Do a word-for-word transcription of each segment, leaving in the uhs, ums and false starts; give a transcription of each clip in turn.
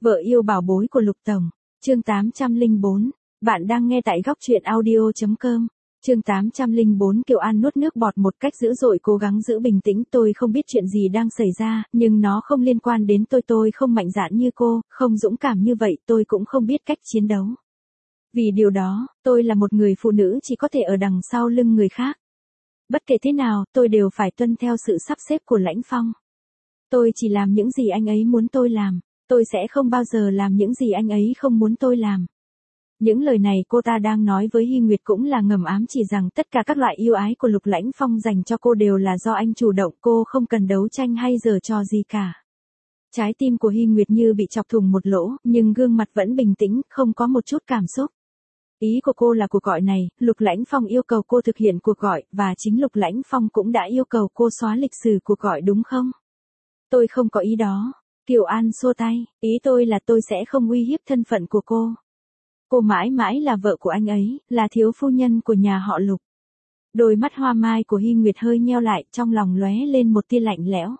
Vợ yêu bảo bối của Lục Tổng, chương tám trăm lẻ bốn, bạn đang nghe tại góc truyện audio chấm com. Chương tám trăm lẻ bốn Kiều An nuốt nước bọt một cách dữ dội cố gắng giữ bình tĩnh, tôi không biết chuyện gì đang xảy ra, nhưng nó không liên quan đến tôi, tôi không mạnh dạn như cô, không dũng cảm như vậy, tôi cũng không biết cách chiến đấu. Vì điều đó, tôi là một người phụ nữ chỉ có thể ở đằng sau lưng người khác. Bất kể thế nào, tôi đều phải tuân theo sự sắp xếp của Lãnh Phong. Tôi chỉ làm những gì anh ấy muốn tôi làm, tôi sẽ không bao giờ làm những gì anh ấy không muốn tôi làm. Những lời này cô ta đang nói với Hy Nguyệt cũng là ngầm ám chỉ rằng tất cả các loại yêu ái của Lục Lãnh Phong dành cho cô đều là do anh chủ động, cô không cần đấu tranh hay giở trò gì cả. Trái tim của Hy Nguyệt như bị chọc thủng một lỗ, nhưng gương mặt vẫn bình tĩnh, không có một chút cảm xúc. Ý của cô là cuộc gọi này, Lục Lãnh Phong yêu cầu cô thực hiện cuộc gọi, và chính Lục Lãnh Phong cũng đã yêu cầu cô xóa lịch sử cuộc gọi đúng không? Tôi không có ý đó. Kiều An xua tay, ý tôi là tôi sẽ không uy hiếp thân phận của cô. Cô mãi mãi là vợ của anh ấy, là thiếu phu nhân của nhà họ Lục. Đôi mắt hoa mai của Hy Nguyệt hơi nheo lại, trong lòng lóe lên một tia lạnh lẽo.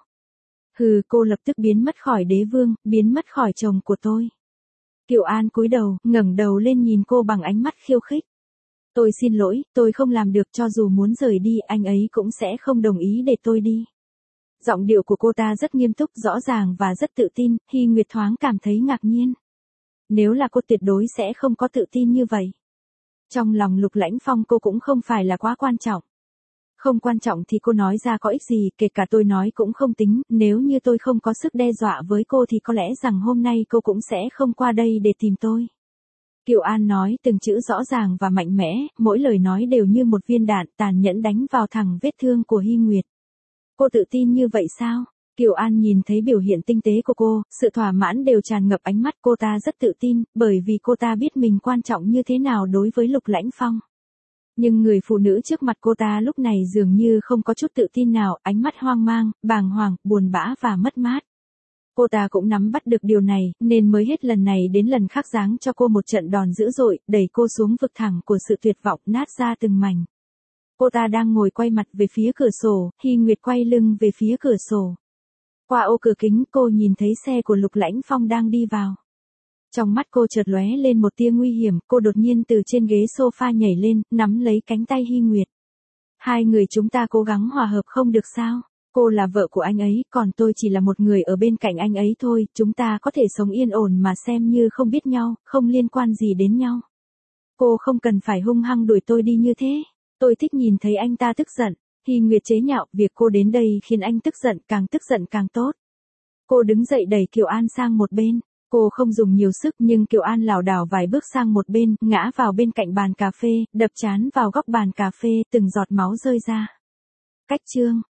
Hừ, cô lập tức biến mất khỏi đế vương, biến mất khỏi chồng của tôi. Kiều An cúi đầu, ngẩng đầu lên nhìn cô bằng ánh mắt khiêu khích. Tôi xin lỗi, tôi không làm được, cho dù muốn rời đi, anh ấy cũng sẽ không đồng ý để tôi đi. Giọng điệu của cô ta rất nghiêm túc, rõ ràng và rất tự tin, Hy Nguyệt thoáng cảm thấy ngạc nhiên. Nếu là cô tuyệt đối sẽ không có tự tin như vậy. Trong lòng Lục Lãnh Phong cô cũng không phải là quá quan trọng. Không quan trọng thì cô nói ra có ích gì, kể cả tôi nói cũng không tính, nếu như tôi không có sức đe dọa với cô thì có lẽ rằng hôm nay cô cũng sẽ không qua đây để tìm tôi. Kiều An nói từng chữ rõ ràng và mạnh mẽ, mỗi lời nói đều như một viên đạn tàn nhẫn đánh vào thẳng vết thương của Hy Nguyệt. Cô tự tin như vậy sao? Kiều An nhìn thấy biểu hiện tinh tế của cô, sự thỏa mãn đều tràn ngập ánh mắt, cô ta rất tự tin, bởi vì cô ta biết mình quan trọng như thế nào đối với Lục Lãnh Phong. Nhưng người phụ nữ trước mặt cô ta lúc này dường như không có chút tự tin nào, ánh mắt hoang mang, bàng hoàng, buồn bã và mất mát. Cô ta cũng nắm bắt được điều này, nên mới hết lần này đến lần khác giáng cho cô một trận đòn dữ dội, đẩy cô xuống vực thẳm của sự tuyệt vọng, nát ra từng mảnh. Cô ta đang ngồi quay mặt về phía cửa sổ, Hy Nguyệt quay lưng về phía cửa sổ. Qua ô cửa kính cô nhìn thấy xe của Lục Lãnh Phong đang đi vào. Trong mắt cô chợt lóe lên một tia nguy hiểm, cô đột nhiên từ trên ghế sofa nhảy lên, nắm lấy cánh tay Hy Nguyệt. Hai người chúng ta cố gắng hòa hợp không được sao? Cô là vợ của anh ấy, còn tôi chỉ là một người ở bên cạnh anh ấy thôi, chúng ta có thể sống yên ổn mà xem như không biết nhau, không liên quan gì đến nhau. Cô không cần phải hung hăng đuổi tôi đi như thế. Tôi thích nhìn thấy anh ta tức giận. Hy Nguyệt chế nhạo, việc cô đến đây khiến anh tức giận, càng tức giận càng tốt. Cô đứng dậy đẩy Kiều An sang một bên. Cô không dùng nhiều sức nhưng Kiều An lảo đảo vài bước sang một bên, ngã vào bên cạnh bàn cà phê, đập trán vào góc bàn cà phê, từng giọt máu rơi ra. Cách chương.